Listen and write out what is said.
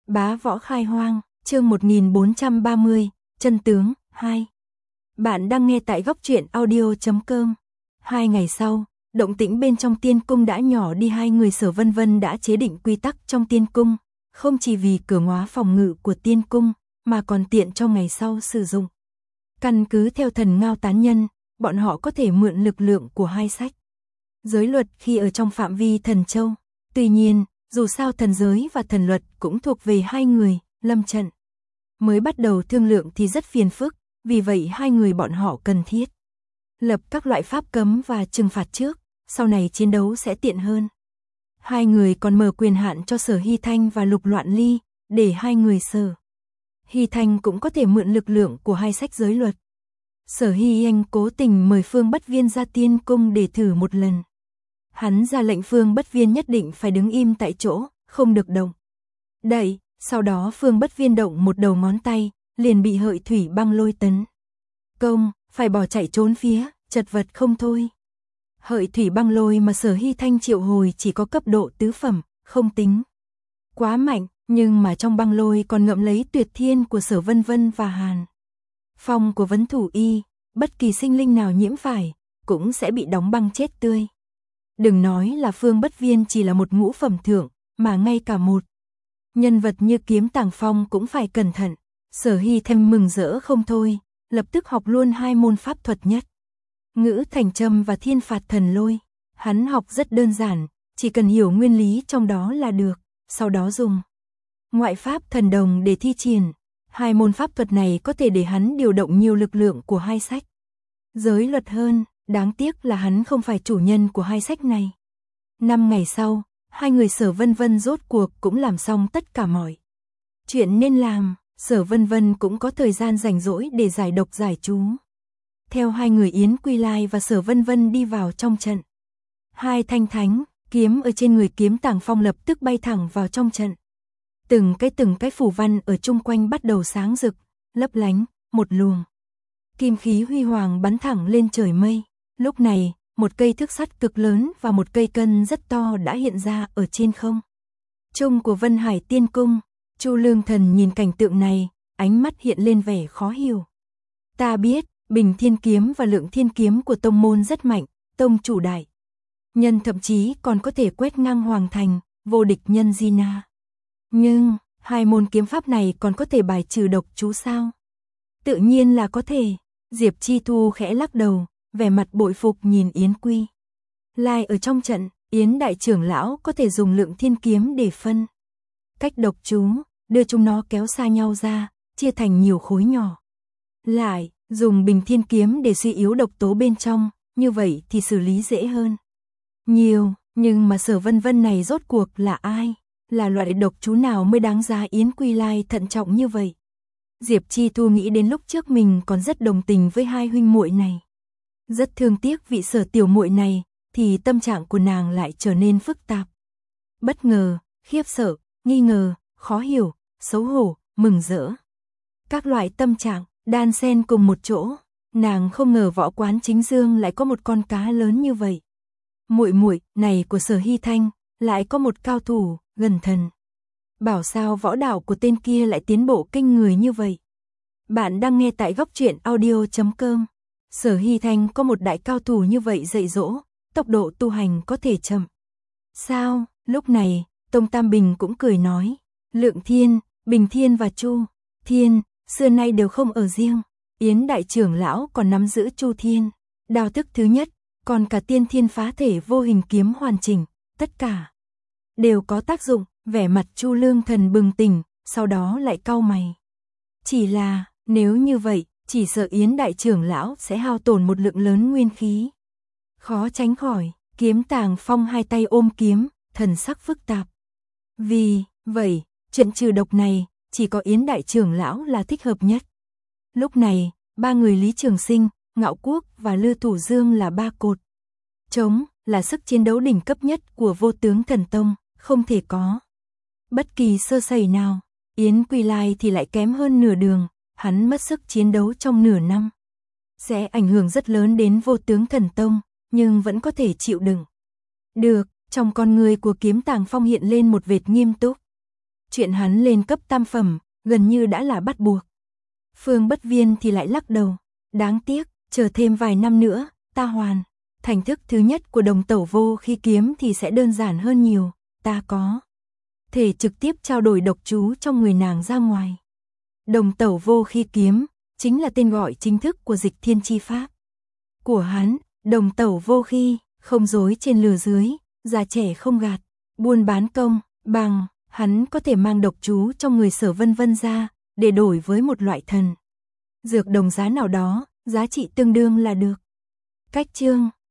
Bá võ khai hoang, chương 1430, chân tướng, 2. Bạn đang nghe tại góc truyện audio.com. 2 ngày sau, động tĩnh bên trong tiên cung đã nhỏ đi. Hai người Sở Vân Vân đã chế định quy tắc trong tiên cung, không chỉ vì cửa ngóa phòng ngự của tiên cung, mà còn tiện cho ngày sau sử dụng. Căn cứ theo thần ngao tán nhân, bọn họ có thể mượn lực lượng của hai sách giới luật khi ở trong phạm vi thần châu. Tuy nhiên, dù sao thần giới và thần luật cũng thuộc về hai người, lâm trận mới bắt đầu thương lượng thì rất phiền phức, vì vậy hai người bọn họ cần thiết lập các loại pháp cấm và trừng phạt trước, sau này chiến đấu sẽ tiện hơn. Hai người còn mở quyền hạn cho Sở Hy Thanh và Lục Loạn Ly, để hai người Sở Hy Thanh cũng có thể mượn lực lượng của hai sách giới luật. Sở Hy Anh cố tình mời Phương Bất Viên ra tiên cung để thử một lần. Hắn ra lệnh Phương Bất Viên nhất định phải đứng im tại chỗ, không được động đậy. Sau đó Phương Bất Viên động một đầu ngón tay, liền bị Hợi Thủy Băng Lôi tấn công, phải bỏ chạy trốn phía, chật vật không thôi. Hợi Thủy Băng Lôi mà Sở Hy Thanh triệu hồi chỉ có cấp độ tứ phẩm, không tính quá mạnh, nhưng mà trong băng lôi còn ngậm lấy tuyệt thiên của Sở Vân Vân và Hàn Phong của Vấn Thủ Y, bất kỳ sinh linh nào nhiễm phải, cũng sẽ bị đóng băng chết tươi. Đừng nói là Phương Bất Viên chỉ là một ngũ phẩm thượng, mà ngay cả một nhân vật như Kiếm Tàng Phong cũng phải cẩn thận. Sở Hy Thanh mừng rỡ không thôi, lập tức học luôn hai môn pháp thuật nhất, Ngữ Thành Châm và Thiên Phạt Thần Lôi. Hắn học rất đơn giản, chỉ cần hiểu nguyên lý trong đó là được, sau đó dùng ngoại pháp thần đồng để thi triển. Hai môn pháp thuật này có thể để hắn điều động nhiều lực lượng của hai sách giới luật hơn, đáng tiếc là hắn không phải chủ nhân của hai sách này. 5 ngày sau, hai người Sở Vân Vân rốt cuộc cũng làm xong tất cả mọi chuyện nên làm. Sở Vân Vân cũng có thời gian rảnh rỗi để giải độc giải chú. Theo hai người Yến Quy Lai và Sở Vân Vân đi vào trong trận, hai thanh thánh kiếm ở trên người Kiếm Tàng Phong lập tức bay thẳng vào trong trận. Từng cái phù văn ở chung quanh bắt đầu sáng rực, lấp lánh, một luồng kim khí huy hoàng bắn thẳng lên trời mây. Lúc này, một cây thước sắt cực lớn và một cây cân rất to đã hiện ra ở trên không trung của Vân Hải Tiên Cung. Chu Lương Thần nhìn cảnh tượng này, ánh mắt hiện lên vẻ khó hiểu. Ta biết, Bình Thiên Kiếm và Lượng Thiên Kiếm của tông môn rất mạnh, tông chủ đại nhân thậm chí còn có thể quét ngang hoàng thành, vô địch nhân di na. Nhưng, hai môn kiếm pháp này còn có thể bài trừ độc chú sao? Tự nhiên là có thể. Diệp Chi Thu khẽ lắc đầu, vẻ mặt bội phục nhìn Yến Quy Lai ở trong trận. Yến đại trưởng lão có thể dùng Lượng Thiên Kiếm để phân cách độc chú, đưa chúng nó kéo xa nhau ra, chia thành nhiều khối nhỏ. Lại, dùng Bình Thiên Kiếm để suy yếu độc tố bên trong, như vậy thì xử lý dễ hơn nhiều. Nhưng mà Sở Vân Vân này rốt cuộc là ai? Là loại độc chú nào mới đáng giá Yến Quy Lai thận trọng như vậy? Diệp Chi Thu nghĩ đến lúc trước mình còn rất đồng tình với hai huynh muội này, rất thương tiếc vị Sở tiểu muội này, thì tâm trạng của nàng lại trở nên phức tạp. Bất ngờ, khiếp sợ, nghi ngờ, khó hiểu, xấu hổ, mừng rỡ. Các loại tâm trạng đan xen cùng một chỗ. Nàng không ngờ Võ Quán Chính Dương lại có một con cá lớn như vậy. Muội muội này của Sở Hy Thanh lại có một cao thủ gần thần. Bảo sao võ đạo của tên kia lại tiến bộ kinh người như vậy. Bạn đang nghe tại góc truyện audio.com. Sở Hy Thanh có một đại cao thủ như vậy dạy dỗ, tốc độ tu hành có thể chậm sao? Lúc này, Tông Tam Bình cũng cười nói, Lượng Thiên, Bình Thiên và Chu Thiên xưa nay đều không ở riêng. Yến đại trưởng lão còn nắm giữ Chu Thiên đao thức thứ nhất, còn cả Tiên Thiên Phá Thể vô hình kiếm hoàn chỉnh, tất cả đều có tác dụng. Vẻ mặt Chu Lương Thần bừng tỉnh, sau đó lại cau mày. Chỉ là, nếu như vậy, chỉ sợ Yến đại trưởng lão sẽ hao tổn một lượng lớn nguyên khí. Khó tránh khỏi. Kiếm Tàng Phong hai tay ôm kiếm, thần sắc phức tạp. Vì vậy, chuyện trừ độc này, chỉ có Yến đại trưởng lão là thích hợp nhất. Lúc này, ba người Lý Trường Sinh, Ngạo Quốc và Lư Thủ Dương là ba cột trống, là sức chiến đấu đỉnh cấp nhất của Vô Tướng Thần Tông, không thể có bất kỳ sơ sẩy nào. Yến Quy Lai thì lại kém hơn nửa đường, hắn mất sức chiến đấu trong nửa năm, sẽ ảnh hưởng rất lớn đến Vô Tướng Thần Tông, nhưng vẫn có thể chịu đựng được. Trong con người của Kiếm Tàng Phong hiện lên một vệt nghiêm túc. chuyện hắn lên cấp tam phẩm, gần như đã là bắt buộc. Phương Bất Viên thì lại lắc đầu, đáng tiếc, chờ thêm vài năm nữa, ta hoàn thành thức thứ nhất của đồng tẩu vô khi kiếm thì sẽ đơn giản hơn nhiều, ta có thể trực tiếp trao đổi độc chú trong người nàng ra ngoài. Đồng tẩu vô khi kiếm, chính là tên gọi chính thức của Dịch Thiên chi pháp. Của hắn, đồng tẩu vô khi, không dối trên lừa dưới, già trẻ không gạt, buôn bán công, bằng, hắn có thể mang độc chú trong người Sở Vân Vân ra, để đổi với một loại thần dược đồng giá nào đó, giá trị tương đương là được. Cách chương